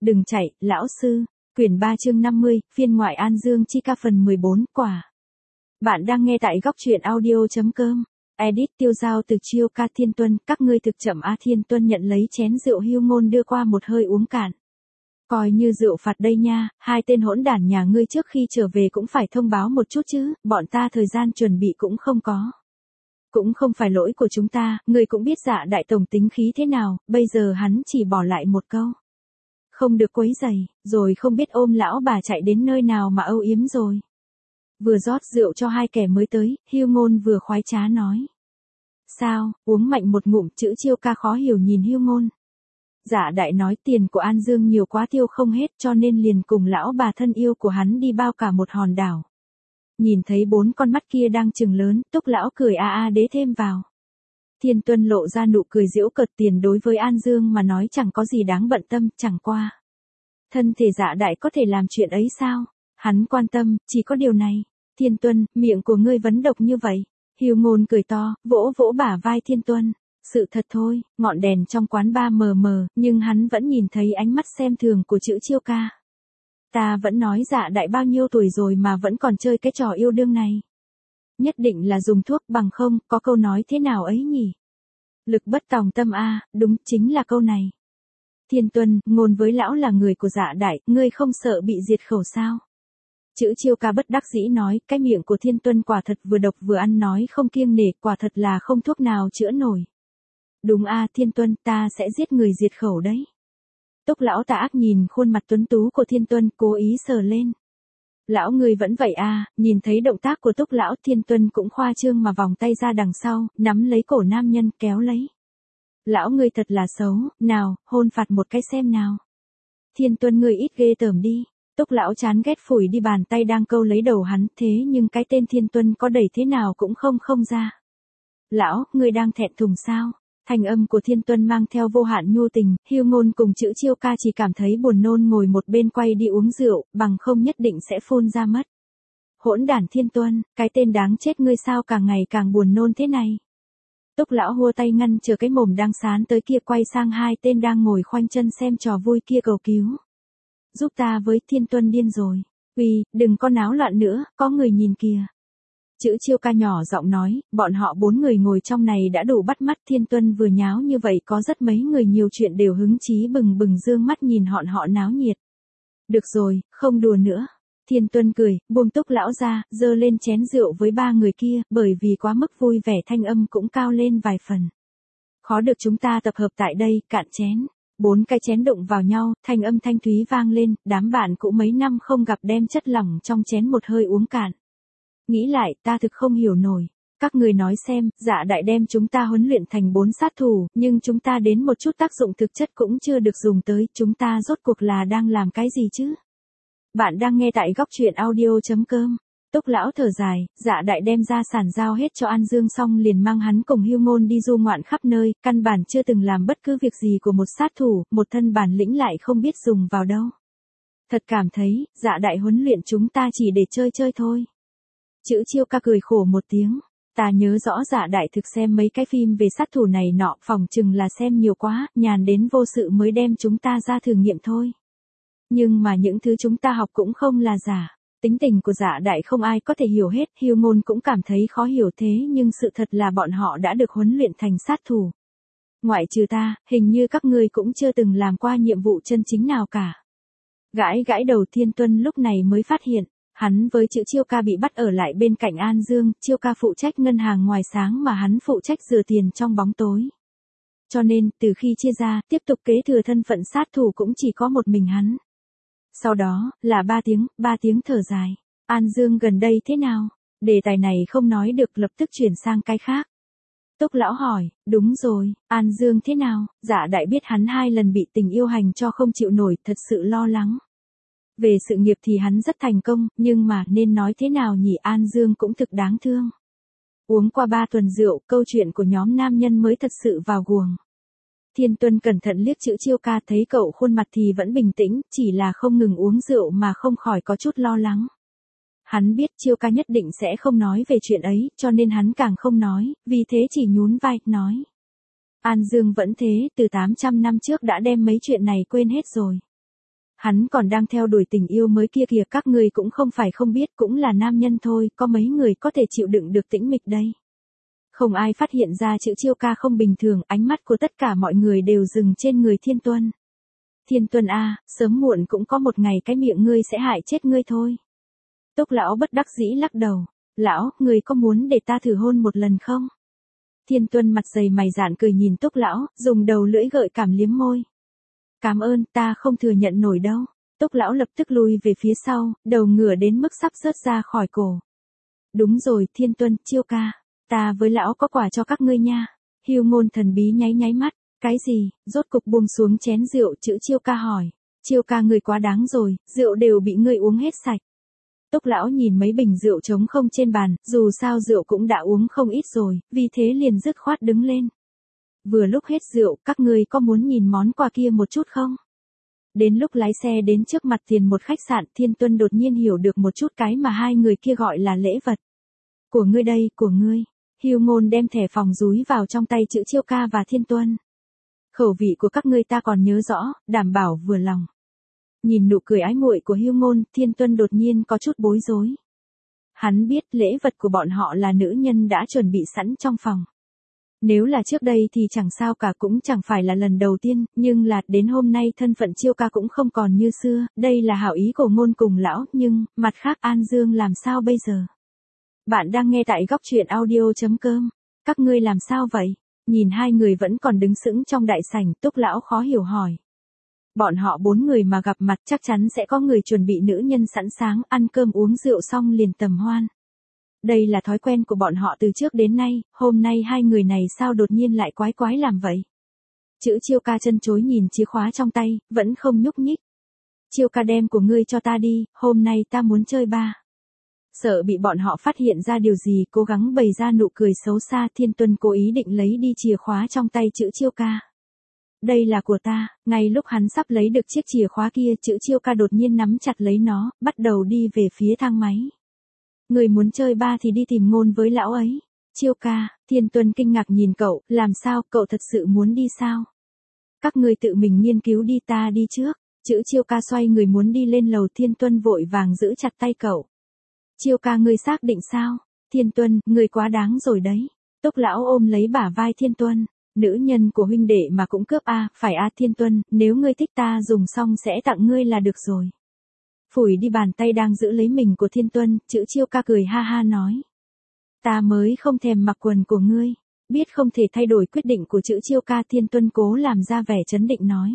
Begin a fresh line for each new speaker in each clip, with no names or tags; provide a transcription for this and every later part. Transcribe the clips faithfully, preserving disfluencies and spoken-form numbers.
Đừng chạy, lão sư. Quyển ba chương năm mươi, phiên ngoại An Dương chi ca phần mười bốn, quả. Bạn đang nghe tại góc truyện audio.com. Edit tiêu giao từ chiêu ca Thiên Tuân, các ngươi thực chậm a. Thiên Tuân nhận lấy chén rượu hưu ngôn đưa qua một hơi uống cạn. Coi như rượu phạt đây nha, hai tên hỗn đản nhà ngươi trước khi trở về cũng phải thông báo một chút chứ, bọn ta thời gian chuẩn bị cũng không có. Cũng không phải lỗi của chúng ta, ngươi cũng biết Dạ đại tổng tính khí thế nào, bây giờ hắn chỉ bỏ lại một câu. Không được quấy rầy, rồi không biết ôm lão bà chạy đến nơi nào mà âu yếm rồi. Vừa rót rượu cho hai kẻ mới tới, hưu ngôn vừa khoái trá nói. Sao, uống mạnh một ngụm, chữ chiêu ca khó hiểu nhìn hưu ngôn. Dạ đại nói tiền của An Dương nhiều quá tiêu không hết cho nên liền cùng lão bà thân yêu của hắn đi bao cả một hòn đảo. Nhìn thấy bốn con mắt kia đang trừng lớn, Túc lão cười a a đế thêm vào. Thiên Tuân lộ ra nụ cười giễu cợt, tiền đối với An Dương mà nói chẳng có gì đáng bận tâm, chẳng qua. Thân thể Dạ đại có thể làm chuyện ấy sao? Hắn quan tâm, chỉ có điều này. Thiên Tuân, miệng của ngươi vấn độc như vậy. Hưu ngôn cười to, vỗ vỗ bả vai Thiên Tuân. Sự thật thôi, ngọn đèn trong quán ba mờ mờ, nhưng hắn vẫn nhìn thấy ánh mắt xem thường của chữ chiêu ca. Ta vẫn nói Dạ đại bao nhiêu tuổi rồi mà vẫn còn chơi cái trò yêu đương này. Nhất định là dùng thuốc, bằng không, có câu nói thế nào ấy nhỉ? Lực bất tòng tâm a, đúng, chính là câu này. Thiên Tuân, ngôn với lão là người của Dạ đại, ngươi không sợ bị diệt khẩu sao? Chữ chiêu ca bất đắc dĩ nói, cái miệng của Thiên Tuân quả thật vừa độc vừa ăn nói không kiêng nể, quả thật là không thuốc nào chữa nổi. Đúng a, Thiên Tuân, ta sẽ giết người diệt khẩu đấy. Túc lão tà ác nhìn khuôn mặt tuấn tú của Thiên Tuân, cố ý sờ lên. Lão người vẫn vậy à, nhìn thấy động tác của Túc lão, Thiên Tuân cũng khoa trương mà vòng tay ra đằng sau, nắm lấy cổ nam nhân, kéo lấy. Lão người thật là xấu, nào, hôn phạt một cái xem nào. Thiên Tuân người ít ghê tởm đi. Túc lão chán ghét phủi đi bàn tay đang câu lấy đầu hắn, thế nhưng cái tên Thiên Tuân có đẩy thế nào cũng không không ra. Lão, người đang thẹn thùng sao? Thanh âm của Thiên Tuân mang theo vô hạn nhu tình, hưu ngôn cùng chữ chiêu ca chỉ cảm thấy buồn nôn ngồi một bên quay đi uống rượu, bằng không nhất định sẽ phun ra mất. Hỗn đản Thiên Tuân, cái tên đáng chết ngươi sao càng ngày càng buồn nôn thế này. Túc lão hua tay ngăn chờ cái mồm đang sán tới kia, quay sang hai tên đang ngồi khoanh chân xem trò vui kia cầu cứu. Giúp ta với, Thiên Tuân điên rồi. Uy, đừng có náo loạn nữa, có người nhìn kìa. Chữ chiêu ca nhỏ giọng nói, bọn họ bốn người ngồi trong này đã đủ bắt mắt. Thiên Tuân vừa nháo như vậy có rất mấy người nhiều chuyện đều hứng chí bừng bừng dương mắt nhìn họn họ náo nhiệt. Được rồi, không đùa nữa. Thiên Tuân cười, buông Túc lão ra, giơ lên chén rượu với ba người kia, bởi vì quá mức vui vẻ thanh âm cũng cao lên vài phần. Khó được chúng ta tập hợp tại đây, cạn chén. Bốn cái chén đụng vào nhau, thanh âm thanh thúy vang lên, đám bạn cũ mấy năm không gặp đem chất lỏng trong chén một hơi uống cạn. Nghĩ lại, ta thực không hiểu nổi. Các người nói xem, Dạ đại đem chúng ta huấn luyện thành bốn sát thủ, nhưng chúng ta đến một chút tác dụng thực chất cũng chưa được dùng tới, chúng ta rốt cuộc là đang làm cái gì chứ? Bạn đang nghe tại góc truyện audio.com. Túc lão thở dài, Dạ đại đem ra sản giao hết cho An Dương xong liền mang hắn cùng hưu ngôn đi du ngoạn khắp nơi, căn bản chưa từng làm bất cứ việc gì của một sát thủ, một thân bản lĩnh lại không biết dùng vào đâu. Thật cảm thấy, Dạ đại huấn luyện chúng ta chỉ để chơi chơi thôi. Chữ chiêu ca cười khổ một tiếng, ta nhớ rõ Dạ đại thực xem mấy cái phim về sát thủ này nọ, phỏng chừng là xem nhiều quá, nhàn đến vô sự mới đem chúng ta ra thử nghiệm thôi. Nhưng mà những thứ chúng ta học cũng không là giả. Tính tình của Dạ đại không ai có thể hiểu hết, hưu ngôn cũng cảm thấy khó hiểu thế nhưng sự thật là bọn họ đã được huấn luyện thành sát thủ. Ngoại trừ ta, hình như các ngươi cũng chưa từng làm qua nhiệm vụ chân chính nào cả. Gãi gãi đầu Thiên Tuân lúc này mới phát hiện, hắn với chữ chiêu ca bị bắt ở lại bên cạnh An Dương, chiêu ca phụ trách ngân hàng ngoài sáng mà hắn phụ trách rửa tiền trong bóng tối. Cho nên, từ khi chia ra, tiếp tục kế thừa thân phận sát thủ cũng chỉ có một mình hắn. Sau đó, là ba tiếng, ba tiếng thở dài. An Dương gần đây thế nào? Đề tài này không nói được lập tức chuyển sang cái khác. Túc lão hỏi, đúng rồi, An Dương thế nào? Dạ đại biết hắn hai lần bị tình yêu hành cho không chịu nổi, thật sự lo lắng. Về sự nghiệp thì hắn rất thành công, nhưng mà nên nói thế nào nhỉ, An Dương cũng thực đáng thương. Uống qua ba tuần rượu, câu chuyện của nhóm nam nhân mới thật sự vào guồng. Thiên Tuân cẩn thận liếc chữ chiêu ca, thấy cậu khuôn mặt thì vẫn bình tĩnh, chỉ là không ngừng uống rượu mà không khỏi có chút lo lắng. Hắn biết chiêu ca nhất định sẽ không nói về chuyện ấy, cho nên hắn càng không nói, vì thế chỉ nhún vai, nói. An Dương vẫn thế, từ tám trăm năm trước đã đem mấy chuyện này quên hết rồi. Hắn còn đang theo đuổi tình yêu mới kia kìa, các ngươi cũng không phải không biết, cũng là nam nhân thôi, có mấy người có thể chịu đựng được tĩnh mịch đây. Không ai phát hiện ra chữ Chiêu ca không bình thường, ánh mắt của tất cả mọi người đều dừng trên người Thiên Tuân. Thiên Tuân a, sớm muộn cũng có một ngày cái miệng ngươi sẽ hại chết ngươi thôi. Túc lão bất đắc dĩ lắc đầu, lão, ngươi có muốn để ta thử hôn một lần không? Thiên Tuân mặt dày mày dạn cười nhìn Túc lão, dùng đầu lưỡi gợi cảm liếm môi. Cảm ơn, ta không thừa nhận nổi đâu. Túc lão lập tức lùi về phía sau, đầu ngửa đến mức sắp rớt ra khỏi cổ. Đúng rồi, Thiên Tuân, Chiêu ca, ta với lão có quà cho các ngươi nha. Hưu Ngôn thần bí nháy nháy mắt, cái gì? Rốt cục buông xuống chén rượu, chữ Chiêu ca hỏi. Chiêu ca ngươi quá đáng rồi, rượu đều bị ngươi uống hết sạch. Túc lão nhìn mấy bình rượu trống không trên bàn, dù sao rượu cũng đã uống không ít rồi, vì thế liền dứt khoát đứng lên. Vừa lúc hết rượu, các ngươi có muốn nhìn món quà kia một chút không? Đến lúc lái xe đến trước mặt tiền một khách sạn, Thiên Tuân đột nhiên hiểu được một chút cái mà hai người kia gọi là lễ vật. Của ngươi đây, của ngươi. Hưu Ngôn đem thẻ phòng dúi vào trong tay chữ Chiêu ca và Thiên Tuân. Khẩu vị của các ngươi ta còn nhớ rõ, đảm bảo vừa lòng. Nhìn nụ cười ái muội của Hưu Ngôn, Thiên Tuân đột nhiên có chút bối rối. Hắn biết lễ vật của bọn họ là nữ nhân đã chuẩn bị sẵn trong phòng. Nếu là trước đây thì chẳng sao cả, cũng chẳng phải là lần đầu tiên, nhưng là đến hôm nay thân phận Chiêu ca cũng không còn như xưa, đây là hảo ý của Ngôn cùng lão, nhưng, mặt khác An Dương làm sao bây giờ? Bạn đang nghe tại góc truyện audio chấm com, các ngươi làm sao vậy? Nhìn hai người vẫn còn đứng sững trong đại sảnh, Túc lão khó hiểu hỏi. Bọn họ bốn người mà gặp mặt chắc chắn sẽ có người chuẩn bị nữ nhân sẵn sàng, ăn cơm uống rượu xong liền tầm hoan. Đây là thói quen của bọn họ từ trước đến nay, hôm nay hai người này sao đột nhiên lại quái quái làm vậy? Chữ Chiêu ca chân chối nhìn chìa khóa trong tay, vẫn không nhúc nhích. Chiêu ca đem của ngươi cho ta đi, hôm nay ta muốn chơi ba. Sợ bị bọn họ phát hiện ra điều gì, cố gắng bày ra nụ cười xấu xa, Thiên Tuân cố ý định lấy đi chìa khóa trong tay chữ Chiêu ca. Đây là của ta, ngay lúc hắn sắp lấy được chiếc chìa khóa kia, chữ Chiêu ca đột nhiên nắm chặt lấy nó, bắt đầu đi về phía thang máy. Người muốn chơi ba thì đi tìm Ngôn với lão ấy. Chiêu ca, Thiên Tuân kinh ngạc nhìn cậu, làm sao, cậu thật sự muốn đi sao? Các ngươi tự mình nghiên cứu đi, ta đi trước. Chữ Chiêu ca xoay người muốn đi lên lầu, Thiên Tuân vội vàng giữ chặt tay cậu. Chiêu ca, ngươi xác định sao? Thiên Tuân, ngươi quá đáng rồi đấy. Túc lão ôm lấy bả vai Thiên Tuân. Nữ nhân của huynh đệ mà cũng cướp a, à, phải a à, Thiên Tuân, nếu ngươi thích ta dùng xong sẽ tặng ngươi là được rồi. Phủi đi bàn tay đang giữ lấy mình của Thiên Tuân, chữ Chiêu ca cười ha ha nói. Ta mới không thèm mặc quần của ngươi. Biết không thể thay đổi quyết định của chữ Chiêu ca, Thiên Tuân cố làm ra vẻ trấn định nói.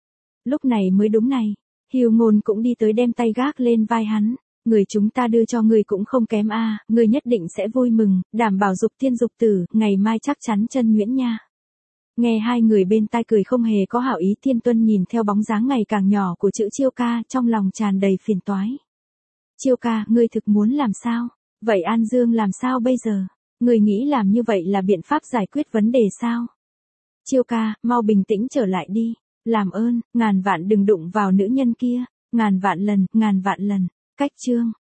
Lúc này mới đúng này. Hưu Ngôn cũng đi tới đem tay gác lên vai hắn. Người chúng ta đưa cho ngươi cũng không kém a, à, ngươi nhất định sẽ vui mừng, đảm bảo dục thiên dục tử, ngày mai chắc chắn chân nhuyễn nha. Nghe hai người bên tai cười không hề có hảo ý, Thiên Tuân nhìn theo bóng dáng ngày càng nhỏ của chữ Chiêu ca, trong lòng tràn đầy phiền toái. Chiêu ca, ngươi thực muốn làm sao? Vậy An Dương làm sao bây giờ? Ngươi nghĩ làm như vậy là biện pháp giải quyết vấn đề sao? Chiêu ca, mau bình tĩnh trở lại đi. Làm ơn, ngàn vạn đừng đụng vào nữ nhân kia. Ngàn vạn lần, ngàn vạn lần. Cách chương.